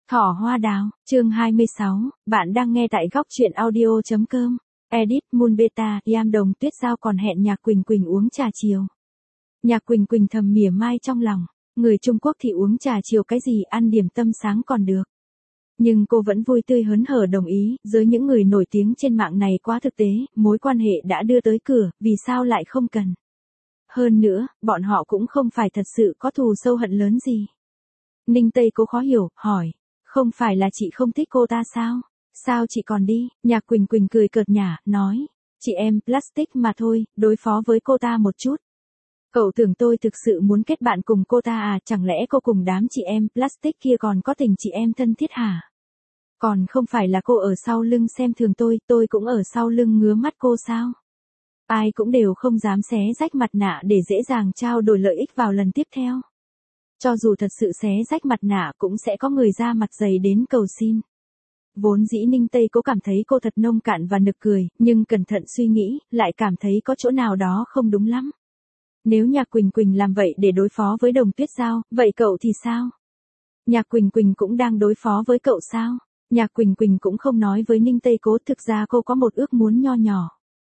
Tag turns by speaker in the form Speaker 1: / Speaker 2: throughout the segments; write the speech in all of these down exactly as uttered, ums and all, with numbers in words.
Speaker 1: Thỏ hoa đào, chương hai mươi sáu, bạn đang nghe tại góc truyện audio.com. Edit Moon Beta, Yam Đồng Tuyết Giao còn hẹn Nhạc Quỳnh Quỳnh uống trà chiều. Nhạc Quỳnh Quỳnh thầm mỉa mai trong lòng, người Trung Quốc thì uống trà chiều cái gì, ăn điểm tâm sáng còn được. Nhưng cô vẫn vui tươi hớn hở đồng ý, với những người nổi tiếng trên mạng này quá thực tế, mối quan hệ đã đưa tới cửa, vì sao lại không cần. Hơn nữa, bọn họ cũng không phải thật sự có thù sâu hận lớn gì. Ninh Tây Cố khó hiểu, hỏi. Không phải là chị không thích cô ta sao? Sao chị còn đi? Nhạc Quỳnh Quỳnh cười cợt nhả, nói. Chị em plastic mà thôi, đối phó với cô ta một chút. Cậu tưởng tôi thực sự muốn kết bạn cùng cô ta à? Chẳng lẽ cô cùng đám chị em plastic kia còn có tình chị em thân thiết hả? Còn không phải là cô ở sau lưng xem thường tôi, tôi cũng ở sau lưng ngứa mắt cô sao? Ai cũng đều không dám xé rách mặt nạ để dễ dàng trao đổi lợi ích vào lần tiếp theo. Cho dù thật sự xé rách mặt nạ cũng sẽ có người ra mặt dày đến cầu xin. Vốn dĩ Ninh Tây Cố cảm thấy cô thật nông cạn và nực cười, nhưng cẩn thận suy nghĩ, lại cảm thấy có chỗ nào đó không đúng lắm. Nếu Nhạc Quỳnh Quỳnh làm vậy để đối phó với Đồng Tuyết Giao, vậy cậu thì sao? Nhạc Quỳnh Quỳnh cũng đang đối phó với cậu sao? Nhạc Quỳnh Quỳnh cũng không nói với Ninh Tây Cố, thực ra cô có một ước muốn nho nhỏ.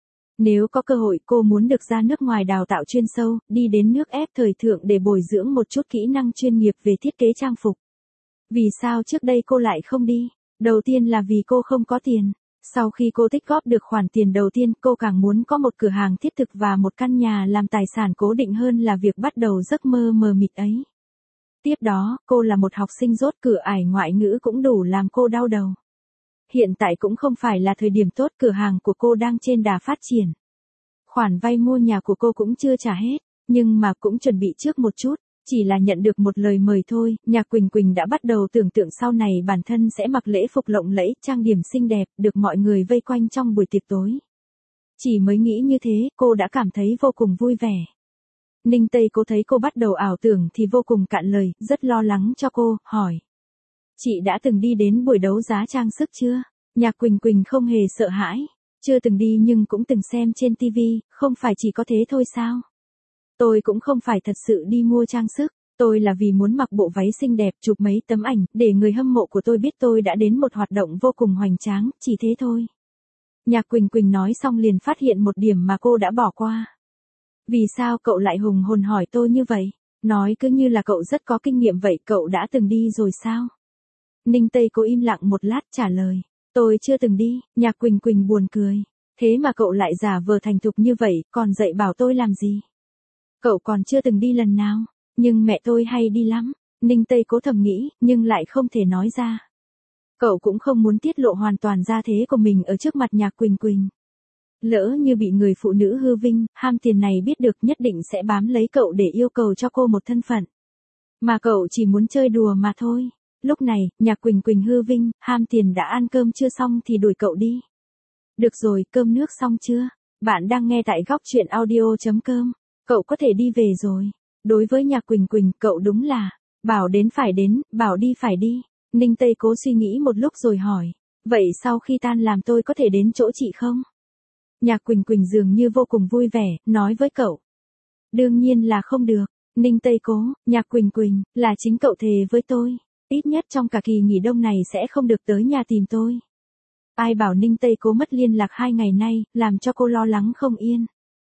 Speaker 1: Nếu có cơ hội cô muốn được ra nước ngoài đào tạo chuyên sâu, đi đến nước ép thời thượng để bồi dưỡng một chút kỹ năng chuyên nghiệp về thiết kế trang phục. Vì sao trước đây cô lại không đi? Đầu tiên là vì cô không có tiền. Sau khi cô tích góp được khoản tiền đầu tiên, cô càng muốn có một cửa hàng thiết thực và một căn nhà làm tài sản cố định hơn là việc bắt đầu giấc mơ mờ mịt ấy. Tiếp đó, cô là một học sinh rốt cửa ải ngoại ngữ cũng đủ làm cô đau đầu. Hiện tại cũng không phải là thời điểm tốt, cửa hàng của cô đang trên đà phát triển. Khoản vay mua nhà của cô cũng chưa trả hết, nhưng mà cũng chuẩn bị trước một chút, chỉ là nhận được một lời mời thôi. Nhạc Quỳnh Quỳnh đã bắt đầu tưởng tượng sau này bản thân sẽ mặc lễ phục lộng lẫy, trang điểm xinh đẹp, được mọi người vây quanh trong buổi tiệc tối. Chỉ mới nghĩ như thế, cô đã cảm thấy vô cùng vui vẻ. Ninh Tây Cố thấy cô bắt đầu ảo tưởng thì vô cùng cạn lời, rất lo lắng cho cô, hỏi. Chị đã từng đi đến buổi đấu giá trang sức chưa? Nhạc Quỳnh Quỳnh không hề sợ hãi. Chưa từng đi nhưng cũng từng xem trên ti vi, không phải chỉ có thế thôi sao? Tôi cũng không phải thật sự đi mua trang sức, tôi là vì muốn mặc bộ váy xinh đẹp, chụp mấy tấm ảnh, để người hâm mộ của tôi biết tôi đã đến một hoạt động vô cùng hoành tráng, chỉ thế thôi. Nhạc Quỳnh Quỳnh nói xong liền phát hiện một điểm mà cô đã bỏ qua. Vì sao cậu lại hùng hồn hỏi tôi như vậy? Nói cứ như là cậu rất có kinh nghiệm vậy, cậu đã từng đi rồi sao? Ninh Tây Cố im lặng một lát trả lời. Tôi chưa từng đi. Nhạc Quỳnh Quỳnh buồn cười. Thế mà cậu lại giả vờ thành thục như vậy, còn dạy bảo tôi làm gì? Cậu còn chưa từng đi lần nào, nhưng mẹ tôi hay đi lắm. Ninh Tây Cố thầm nghĩ, nhưng lại không thể nói ra. Cậu cũng không muốn tiết lộ hoàn toàn gia thế của mình ở trước mặt Nhạc Quỳnh Quỳnh. Lỡ như bị người phụ nữ hư vinh, ham tiền này biết được nhất định sẽ bám lấy cậu để yêu cầu cho cô một thân phận. Mà cậu chỉ muốn chơi đùa mà thôi. Lúc này, Nhạc Quỳnh Quỳnh hư vinh, ham tiền đã ăn cơm chưa xong thì đuổi cậu đi. Được rồi, cơm nước xong chưa? Bạn đang nghe tại góc truyện audio.com. Cậu có thể đi về rồi. Đối với Nhạc Quỳnh Quỳnh, cậu đúng là, bảo đến phải đến, bảo đi phải đi. Ninh Tây Cố suy nghĩ một lúc rồi hỏi. Vậy sau khi tan làm tôi có thể đến chỗ chị không? Nhạc Quỳnh Quỳnh dường như vô cùng vui vẻ, nói với cậu. Đương nhiên là không được. Ninh Tây Cố, Nhạc Quỳnh Quỳnh, là chính cậu thề với tôi. Ít nhất trong cả kỳ nghỉ đông này sẽ không được tới nhà tìm tôi. Ai bảo Ninh Tây Cố mất liên lạc hai ngày nay, làm cho cô lo lắng không yên.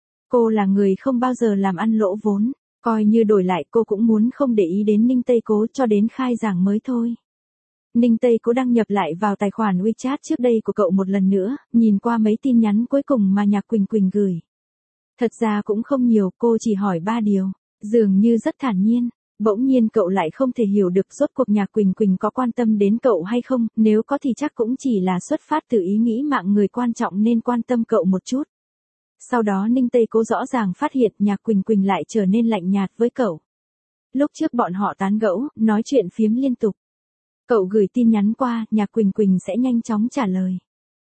Speaker 1: Cô là người không bao giờ làm ăn lỗ vốn, coi như đổi lại cô cũng muốn không để ý đến Ninh Tây Cố cho đến khai giảng mới thôi. Ninh Tây Cố đăng nhập lại vào tài khoản WeChat trước đây của cậu một lần nữa, nhìn qua mấy tin nhắn cuối cùng mà Nhạc Quỳnh Quỳnh gửi. Thật ra cũng không nhiều, cô chỉ hỏi ba điều, dường như rất thản nhiên. Bỗng nhiên cậu lại không thể hiểu được rốt cuộc Nhạc Quỳnh Quỳnh có quan tâm đến cậu hay không, nếu có thì chắc cũng chỉ là xuất phát từ ý nghĩ mạng người quan trọng nên quan tâm cậu một chút. Sau đó Ninh Tây Cố rõ ràng phát hiện Nhạc Quỳnh Quỳnh lại trở nên lạnh nhạt với cậu. Lúc trước bọn họ tán gẫu, nói chuyện phiếm liên tục. Cậu gửi tin nhắn qua, Nhạc Quỳnh Quỳnh sẽ nhanh chóng trả lời.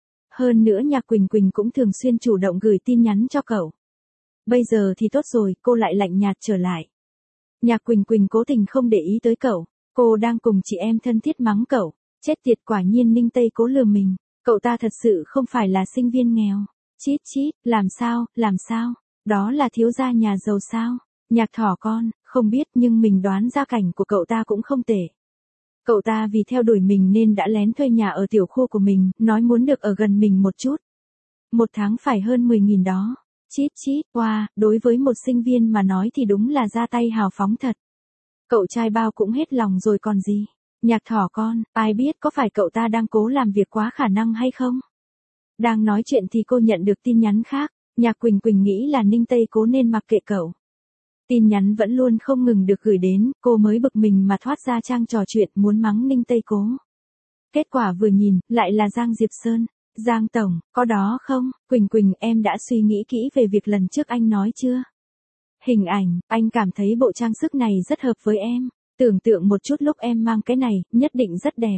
Speaker 1: Hơn nữa Nhạc Quỳnh Quỳnh cũng thường xuyên chủ động gửi tin nhắn cho cậu. Bây giờ thì tốt rồi, cô lại lạnh nhạt trở lại. Nhạc Quỳnh Quỳnh cố tình không để ý tới cậu, cô đang cùng chị em thân thiết mắng cậu, chết tiệt, quả nhiên Ninh Tây Cố lừa mình, cậu ta thật sự không phải là sinh viên nghèo. Chít chít, làm sao, làm sao, đó là thiếu gia nhà giàu sao? Nhạc thỏ con, không biết nhưng mình đoán gia cảnh của cậu ta cũng không tệ. Cậu ta vì theo đuổi mình nên đã lén thuê nhà ở tiểu khu của mình, nói muốn được ở gần mình một chút. Một tháng phải hơn mười nghìn đó. Chít chít, wow, đối với một sinh viên mà nói thì đúng là ra tay hào phóng thật. Cậu trai bao cũng hết lòng rồi còn gì. Nhạc thỏ con, ai biết có phải cậu ta đang cố làm việc quá khả năng hay không? Đang nói chuyện thì cô nhận được tin nhắn khác. Nhạc Quỳnh Quỳnh nghĩ là Ninh Tây Cố nên mặc kệ cậu. Tin nhắn vẫn luôn không ngừng được gửi đến, cô mới bực mình mà thoát ra trang trò chuyện muốn mắng Ninh Tây Cố. Kết quả vừa nhìn, lại là Giang Diệp Sơn. Giang Tổng, có đó không? Quỳnh Quỳnh, em đã suy nghĩ kỹ về việc lần trước anh nói chưa? Hình ảnh, anh cảm thấy bộ trang sức này rất hợp với em. Tưởng tượng một chút lúc em mang cái này, nhất định rất đẹp.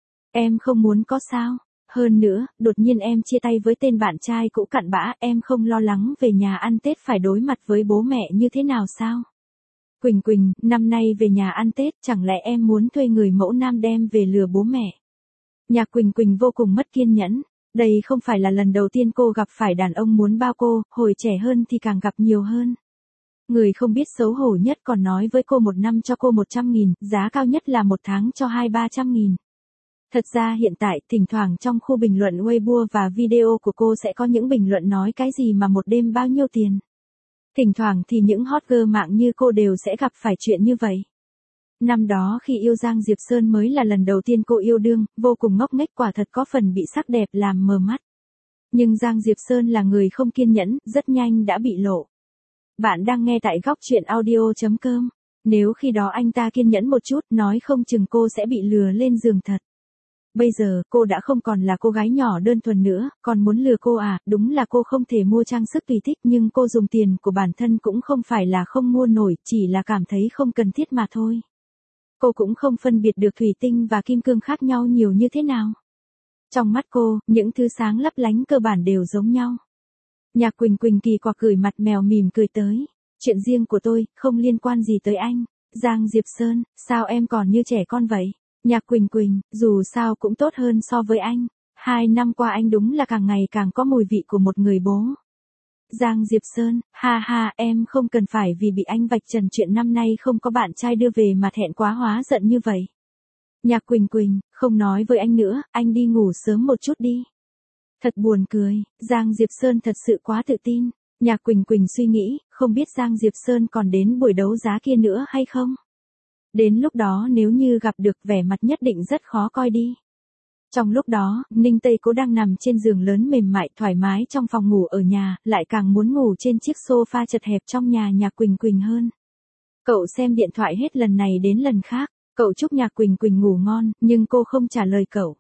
Speaker 1: Em không muốn có sao? Hơn nữa, đột nhiên em chia tay với tên bạn trai cũ cặn bã, em không lo lắng về nhà ăn Tết phải đối mặt với bố mẹ như thế nào sao? Quỳnh Quỳnh, năm nay về nhà ăn Tết, chẳng lẽ em muốn thuê người mẫu nam đem về lừa bố mẹ? Nhạc Quỳnh Quỳnh vô cùng mất kiên nhẫn. Đây không phải là lần đầu tiên cô gặp phải đàn ông muốn bao cô, hồi trẻ hơn thì càng gặp nhiều hơn. Người không biết xấu hổ nhất còn nói với cô một năm cho cô một trăm nghìn, giá cao nhất là một tháng cho hai ba trăm nghìn. Thật ra hiện tại, thỉnh thoảng trong khu bình luận Weibo và video của cô sẽ có những bình luận nói cái gì mà một đêm bao nhiêu tiền. Thỉnh thoảng thì những hot girl mạng như cô đều sẽ gặp phải chuyện như vậy. Năm đó khi yêu Giang Diệp Sơn mới là lần đầu tiên cô yêu đương, vô cùng ngốc nghếch quả thật có phần bị sắc đẹp làm mờ mắt. Nhưng Giang Diệp Sơn là người không kiên nhẫn, rất nhanh đã bị lộ. Bạn đang nghe tại góc truyện audio chấm com. Nếu khi đó anh ta kiên nhẫn một chút, nói không chừng cô sẽ bị lừa lên giường thật. Bây giờ, cô đã không còn là cô gái nhỏ đơn thuần nữa, còn muốn lừa cô à, đúng là cô không thể mua trang sức tùy thích nhưng cô dùng tiền của bản thân cũng không phải là không mua nổi, chỉ là cảm thấy không cần thiết mà thôi. Cô cũng không phân biệt được thủy tinh và kim cương khác nhau nhiều như thế nào. Trong mắt cô, những thứ sáng lấp lánh cơ bản đều giống nhau. Nhạc Quỳnh Quỳnh kỳ quặc gửi mặt mèo mỉm cười tới. Chuyện riêng của tôi, không liên quan gì tới anh. Giang Diệp Sơn, sao em còn như trẻ con vậy? Nhạc Quỳnh Quỳnh, dù sao cũng tốt hơn so với anh. Hai năm qua anh đúng là càng ngày càng có mùi vị của một người bố. Giang Diệp Sơn, ha ha, em không cần phải vì bị anh vạch trần chuyện năm nay không có bạn trai đưa về mà thẹn quá hóa giận như vậy. Nhạc Quỳnh Quỳnh, không nói với anh nữa, anh đi ngủ sớm một chút đi. Thật buồn cười, Giang Diệp Sơn thật sự quá tự tin. Nhạc Quỳnh Quỳnh suy nghĩ, không biết Giang Diệp Sơn còn đến buổi đấu giá kia nữa hay không? Đến lúc đó nếu như gặp được vẻ mặt nhất định rất khó coi đi. Trong lúc đó, Ninh Tây Cố đang nằm trên giường lớn mềm mại thoải mái trong phòng ngủ ở nhà, lại càng muốn ngủ trên chiếc sofa chật hẹp trong nhà Nhạc Quỳnh Quỳnh hơn. Cậu xem điện thoại hết lần này đến lần khác, cậu chúc Nhạc Quỳnh Quỳnh ngủ ngon, nhưng cô không trả lời cậu.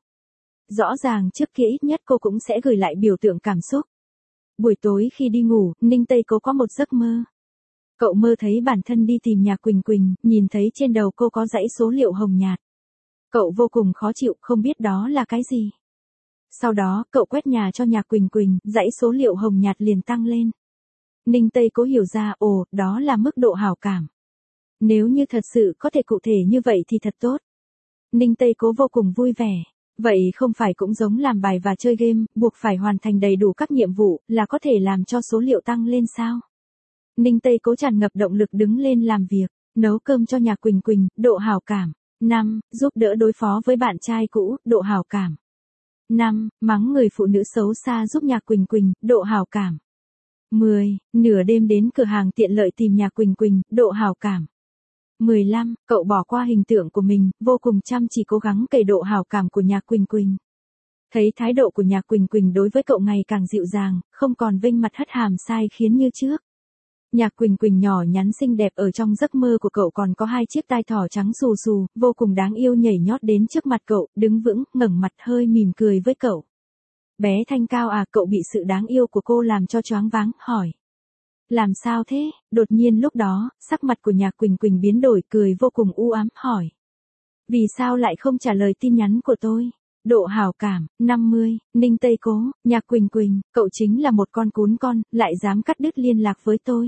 Speaker 1: Rõ ràng trước kia ít nhất cô cũng sẽ gửi lại biểu tượng cảm xúc. Buổi tối khi đi ngủ, Ninh Tây Cố có một giấc mơ. Cậu mơ thấy bản thân đi tìm Nhạc Quỳnh Quỳnh, nhìn thấy trên đầu cô có dãy số liệu hồng nhạt. Cậu vô cùng khó chịu, không biết đó là cái gì. Sau đó, cậu quét nhà cho Nhạc Quỳnh Quỳnh, dãy số liệu hồng nhạt liền tăng lên. Ninh Tây Cố hiểu ra, ồ, đó là mức độ hảo cảm. Nếu như thật sự có thể cụ thể như vậy thì thật tốt. Ninh Tây Cố vô cùng vui vẻ. Vậy không phải cũng giống làm bài và chơi game, buộc phải hoàn thành đầy đủ các nhiệm vụ, là có thể làm cho số liệu tăng lên sao? Ninh Tây Cố tràn ngập động lực đứng lên làm việc, nấu cơm cho Nhạc Quỳnh Quỳnh, độ hảo cảm. năm. Giúp đỡ đối phó với bạn trai cũ, độ hảo cảm. năm. Mắng người phụ nữ xấu xa giúp Nhạc Quỳnh Quỳnh, độ hảo cảm. mười. Nửa đêm đến cửa hàng tiện lợi tìm Nhạc Quỳnh Quỳnh, độ hảo cảm. mười lăm. Cậu bỏ qua hình tượng của mình, vô cùng chăm chỉ cố gắng cày độ hảo cảm của Nhạc Quỳnh Quỳnh. Thấy thái độ của Nhạc Quỳnh Quỳnh đối với cậu ngày càng dịu dàng, không còn vênh mặt hất hàm sai khiến như trước. Nhạc Quỳnh Quỳnh nhỏ nhắn xinh đẹp ở trong giấc mơ của cậu còn có hai chiếc tai thỏ trắng xù xù, vô cùng đáng yêu nhảy nhót đến trước mặt cậu, đứng vững, ngẩng mặt hơi mỉm cười với cậu. Bé Thanh Cao à, cậu bị sự đáng yêu của cô làm cho choáng váng, hỏi. Làm sao thế? Đột nhiên lúc đó, sắc mặt của Nhạc Quỳnh Quỳnh biến đổi, cười vô cùng u ám, hỏi. Vì sao lại không trả lời tin nhắn của tôi? Độ hảo cảm, năm mươi, Ninh Tây Cố, Nhạc Quỳnh Quỳnh, cậu chính là một con cún con, lại dám cắt đứt liên lạc với tôi.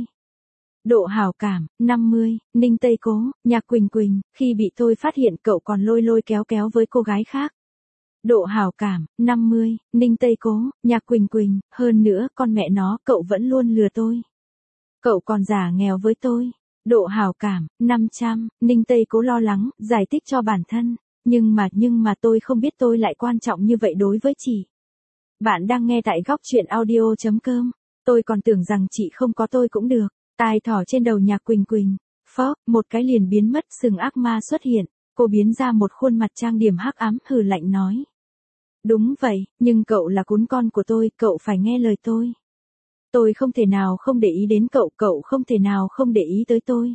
Speaker 1: Độ hảo cảm, năm mươi, Ninh Tây Cố, Nhạc Quỳnh Quỳnh, khi bị tôi phát hiện cậu còn lôi lôi kéo kéo với cô gái khác. Độ hảo cảm, năm mươi, Ninh Tây Cố, Nhạc Quỳnh Quỳnh, hơn nữa, con mẹ nó, cậu vẫn luôn lừa tôi. Cậu còn giả nghèo với tôi. Độ hảo cảm, năm trăm, Ninh Tây Cố lo lắng, giải thích cho bản thân. Nhưng mà, nhưng mà tôi không biết tôi lại quan trọng như vậy đối với chị. Bạn đang nghe tại góc chuyện audio.com. Tôi còn tưởng rằng chị không có tôi cũng được. Tai thỏ trên đầu Nhạc Quỳnh Quỳnh. Phó, một cái liền biến mất, sừng ác ma xuất hiện. Cô biến ra một khuôn mặt trang điểm hắc ám, hừ lạnh nói. Đúng vậy, nhưng cậu là cún con của tôi, cậu phải nghe lời tôi. Tôi không thể nào không để ý đến cậu, cậu không thể nào không để ý tới tôi.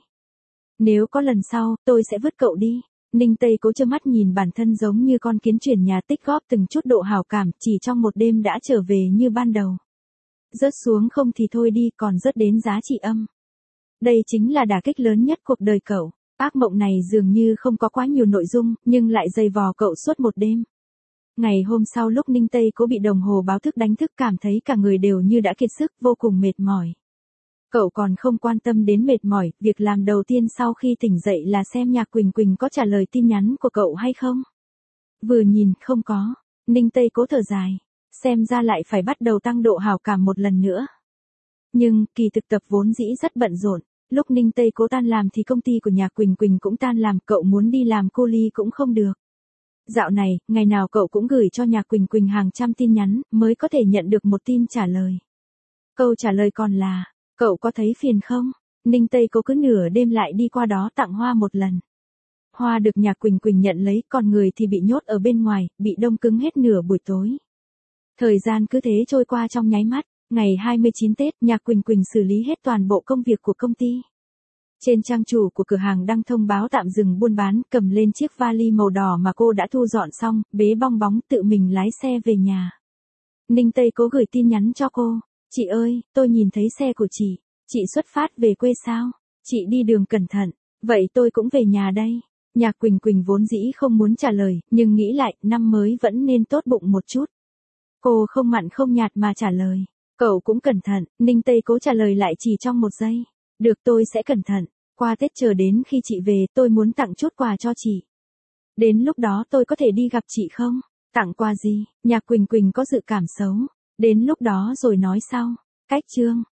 Speaker 1: Nếu có lần sau, tôi sẽ vứt cậu đi. Ninh Tây Cố trơ mắt nhìn bản thân giống như con kiến chuyển nhà, tích góp từng chút độ hảo cảm, chỉ trong một đêm đã trở về như ban đầu. Rớt xuống không thì thôi đi, còn rớt đến giá trị âm. Đây chính là đả kích lớn nhất cuộc đời cậu. Ác mộng này dường như không có quá nhiều nội dung, nhưng lại dày vò cậu suốt một đêm. Ngày hôm sau lúc Ninh Tây Cố bị đồng hồ báo thức đánh thức, cảm thấy cả người đều như đã kiệt sức, vô cùng mệt mỏi. Cậu còn không quan tâm đến mệt mỏi, việc làm đầu tiên sau khi tỉnh dậy là xem Nhạc Quỳnh Quỳnh có trả lời tin nhắn của cậu hay không. Vừa nhìn, không có. Ninh Tây Cố thở dài. Xem ra lại phải bắt đầu tăng độ hảo cảm một lần nữa. Nhưng, kỳ thực tập vốn dĩ rất bận rộn. Lúc Ninh Tây Cố tan làm thì công ty của Nhạc Quỳnh Quỳnh cũng tan làm, cậu muốn đi làm cô ly cũng không được. Dạo này, ngày nào cậu cũng gửi cho Nhạc Quỳnh Quỳnh hàng trăm tin nhắn, mới có thể nhận được một tin trả lời. Câu trả lời còn là, cậu có thấy phiền không? Ninh Tây Cố cứ nửa đêm lại đi qua đó tặng hoa một lần. Hoa được Nhạc Quỳnh Quỳnh nhận lấy, còn người thì bị nhốt ở bên ngoài, bị đông cứng hết nửa buổi tối. Thời gian cứ thế trôi qua trong nháy mắt. Ngày hai mươi chín Tết, Nhạc Quỳnh Quỳnh xử lý hết toàn bộ công việc của công ty. Trên trang chủ của cửa hàng đăng thông báo tạm dừng buôn bán, cầm lên chiếc vali màu đỏ mà cô đã thu dọn xong, bế bong bóng tự mình lái xe về nhà. Ninh Tây Cố gửi tin nhắn cho cô. Chị ơi, tôi nhìn thấy xe của chị. Chị xuất phát về quê sao? Chị đi đường cẩn thận. Vậy tôi cũng về nhà đây. Nhạc Quỳnh Quỳnh vốn dĩ không muốn trả lời, nhưng nghĩ lại, năm mới vẫn nên tốt bụng một chút. Cô không mặn không nhạt mà trả lời. Cậu cũng cẩn thận. Ninh Tây Cố trả lời lại chỉ trong một giây. Được, tôi sẽ cẩn thận. Qua Tết chờ đến khi chị về, tôi muốn tặng chút quà cho chị. Đến lúc đó tôi có thể đi gặp chị không? Tặng quà gì? Nhạc Quỳnh Quỳnh có dự cảm xấu. Đến lúc đó rồi nói sau. Cách chương.